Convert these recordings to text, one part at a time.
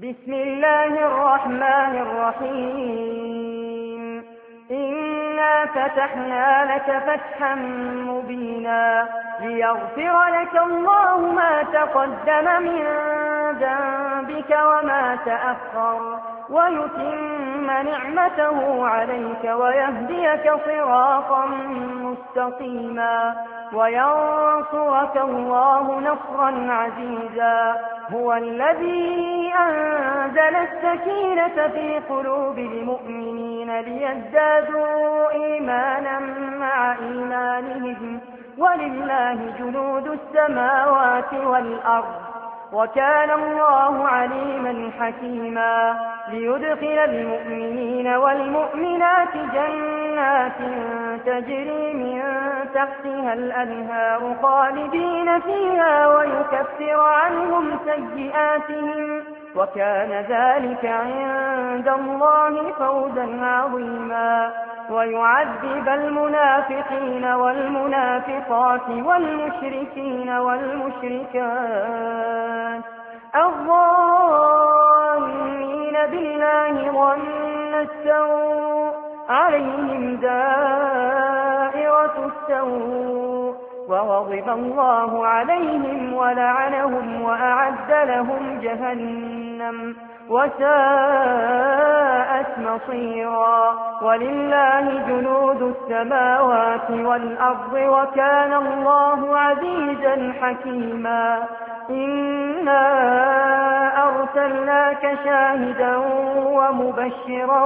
بسم الله الرحمن الرحيم إنا فتحنا لك فتحا مبينا ليغفر لك الله ما تقدم من ذنبك وما تأخر ويتم نعمته عليك ويهديك صراطا مستقيما وينصرك الله نصرا عزيزا هو الذي أنزل السكينة في قلوب المؤمنين ليزدادوا إيمانا مع إيمانهم ولله جنود السماوات والأرض وكان الله عليما حكيما ليدخل المؤمنين والمؤمنات جنات تجري من تحتها الأنهار خالدين فيها ويكفر عنهم سيئاتهم وكان ذلك عند الله فوزا عظيما ويعذب المنافقين والمنافقات والمشركين والمشركات الظانين بالله ظن السوء عليهم دائرة السوء وغضب الله عليهم ولعنهم وأعد لهم جهنم وساءت مصيرا ولله جنود السماوات والأرض وكان الله عزيزا حكيما إنا أرسلناك شاهدا ومبشرا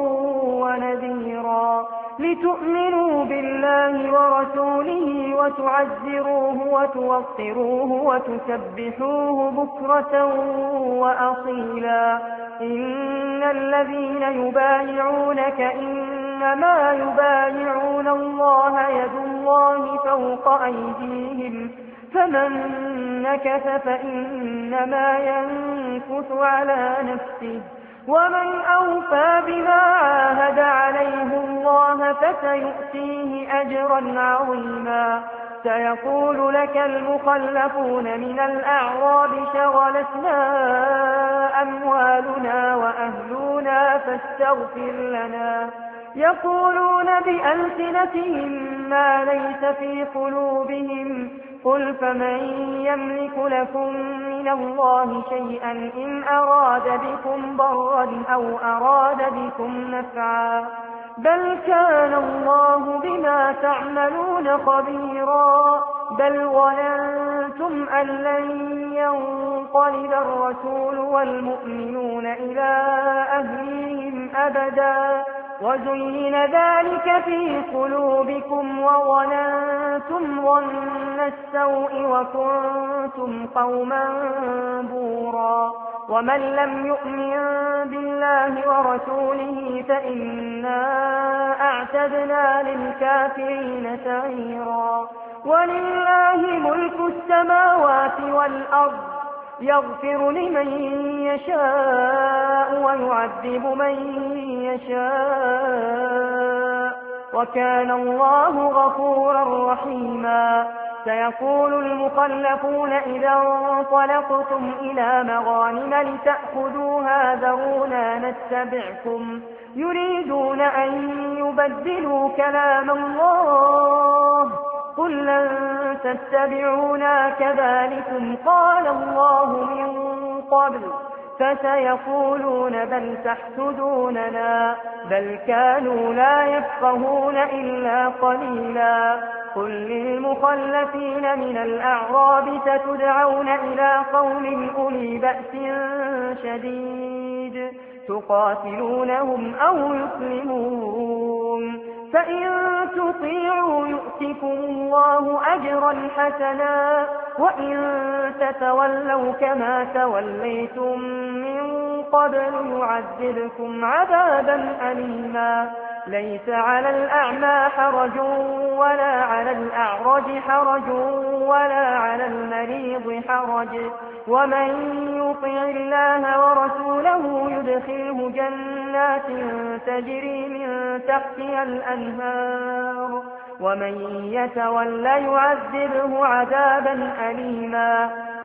ونذيرا لتؤمنوا بالله ورسوله وتعزروه وتوقروه وتسبحوه بكرة وأصيلا إن الذين يبايعونك إنما يبايعون الله يد الله فوق أيديهم فمن نكث فإنما ينكث على نفسه ومن أوفى بما عاهد عليه الله فسيؤتيه أجرا عظيما سيقول لك المخلفون من الأعراب شغلتنا أموالنا وأهلنا فاستغفر لنا يقولون بألسنتهم ما ليس في قلوبهم قل فمن يملك لكم من الله شيئا إن أراد بكم ضرا أو أراد بكم نفعا بل كان الله بما تعملون خبيرا بل ظننتم أن لن ينقلب الرسول والمؤمنون إلى أهليهم أبدا وزين ذلك في قلوبكم وظننتم ظن السوء وكنتم قوما بورا ومن لم يؤمن بالله ورسوله فإنا أعتدنا للكافرين سعيرا ولله ملك السماوات والأرض يغفر لمن يشاء ويعذب من يشاء وكان الله غفورا رحيما سيقول المخلفون إذا انطلقتم إلى مغانم لتأخذوها ذرونا نتبعكم يريدون أن يبدلوا كلام الله قل لن تتبعونا كذلكم قال الله من قبل فسيقولون بل تحسدوننا بل كانوا لا يفقهون إلا قليلا قل للمخلفين من الأعراب ستدعون إلى قوم أولي بأس شديد تقاتلونهم أو يسلمون فإن تطيعوا يؤتكم الله أجرا حسنا وإن تتولوا كما توليتم من قبل يعذبكم عذابا أليما ليس على الأعمى حرج ولا على الأعرج حرج ولا على المريض حرج ومن يطع الله ورسوله يدخله جنات تجري من تحتها الأنهار ومن يتول يعذبه عذابا أليما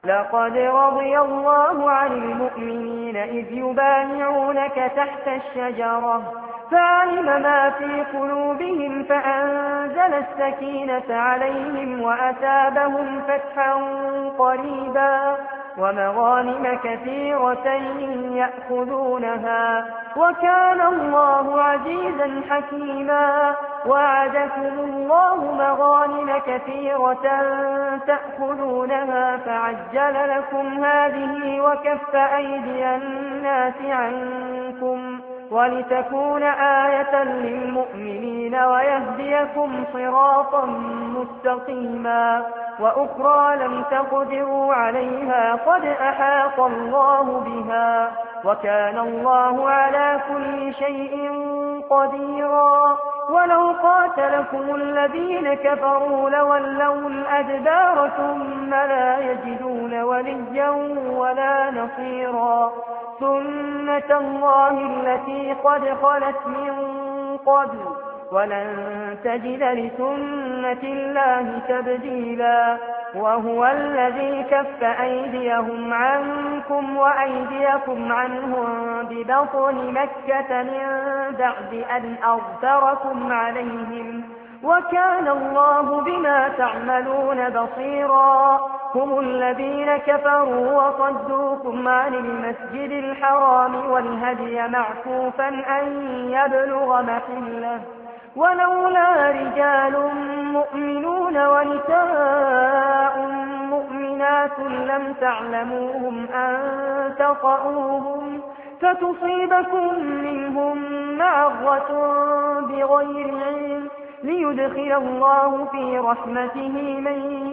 لقد رضي الله عن المؤمنين إذ يبايعونك تحت الشجرة فعلم ما في قلوبهم فأنزل السكينة عليهم وأثابهم فتحا قريبا ومغانم كثيرة يأخذونها وكان الله عزيزا حكيما وعدكم الله مغانم كثيرة تأخذونها فعجل لكم هذه وكف أيدي الناس عنكم ولتكون آية للمؤمنين ويهديكم صراطا مستقيما وأخرى لم تقدروا عليها قد أحاط الله بها وكان الله على كل شيء قديرا ولو قاتلكم الذين كفروا لولوا الأدبار ثم لا يجدون وليا ولا نصيرا سنة الله التي قد خلت من قبل ولن تجد لسنة الله تبديلا وهو الذي كف أيديهم عنكم وأيديكم عنهم ببطن مكة من بعد أن أظفركم عليهم وكان الله بما تعملون بصيرا هم الذين كفروا وصدوكم عن المسجد الحرام والهدي معكوفا أن يبلغ محله ولولا رجال مؤمنون ونساء مؤمنات لم تعلموهم أن تطؤوهم فتصيبكم منهم معرة بغير علم ليدخل الله في رحمته من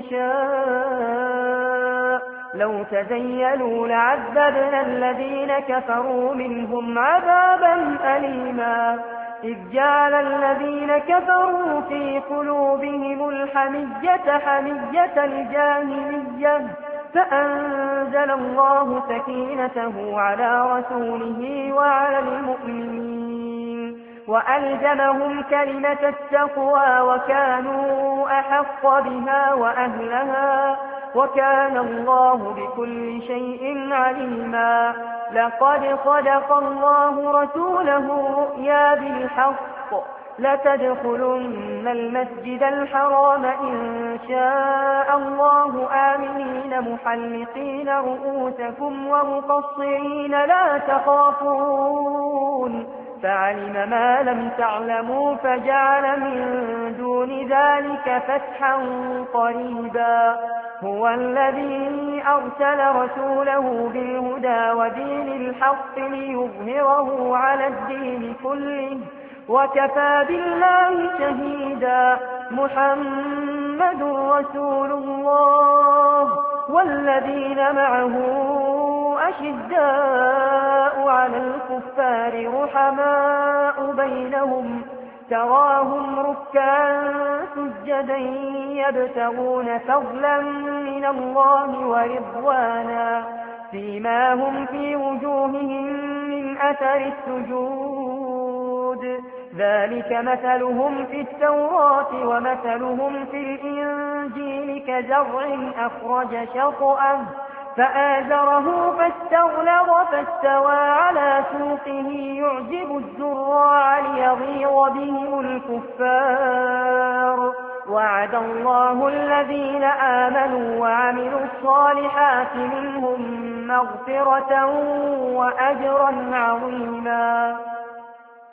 يشاء لو تزيلوا لعذبنا الذين كفروا منهم عذابا أليما إذ جعل الذين كفروا في قلوبهم الحمية حمية الجاهلية فأنزل الله سكينته على رسوله وعلى المؤمنين وألزمهم كلمة التقوى وكانوا أحق بها وأهلها وكان الله بكل شيء عليما لقد صدق الله رسوله رؤيا بالحق لتدخلن المسجد الحرام إن شاء الله آمنين محلقين رؤوسكم ومقصرين لا تخافون فعلم ما لم تعلموا فجعل من دون ذلك فتحا قريبا هو الذي أرسل رسوله بالهدى ودين الحق ليظهره على الدين كله وكفى بالله شهيدا محمد رسول الله والذين معه أشداء على الكفار رحماء بينهم تراهم ركعا سجدا يبتغون فضلا من الله ورضوانا فيما هم في وجوههم من أثر السجود ذلك مثلهم في التوراة ومثلهم في الإنجيل كزرع أخرج شطأه فآزره فاستغلظ فاستوى على سوقه يعجب الزراع ليغيظ بهم الكفار وعد الله الذين آمنوا وعملوا الصالحات منهم مغفرة وأجرا عظيما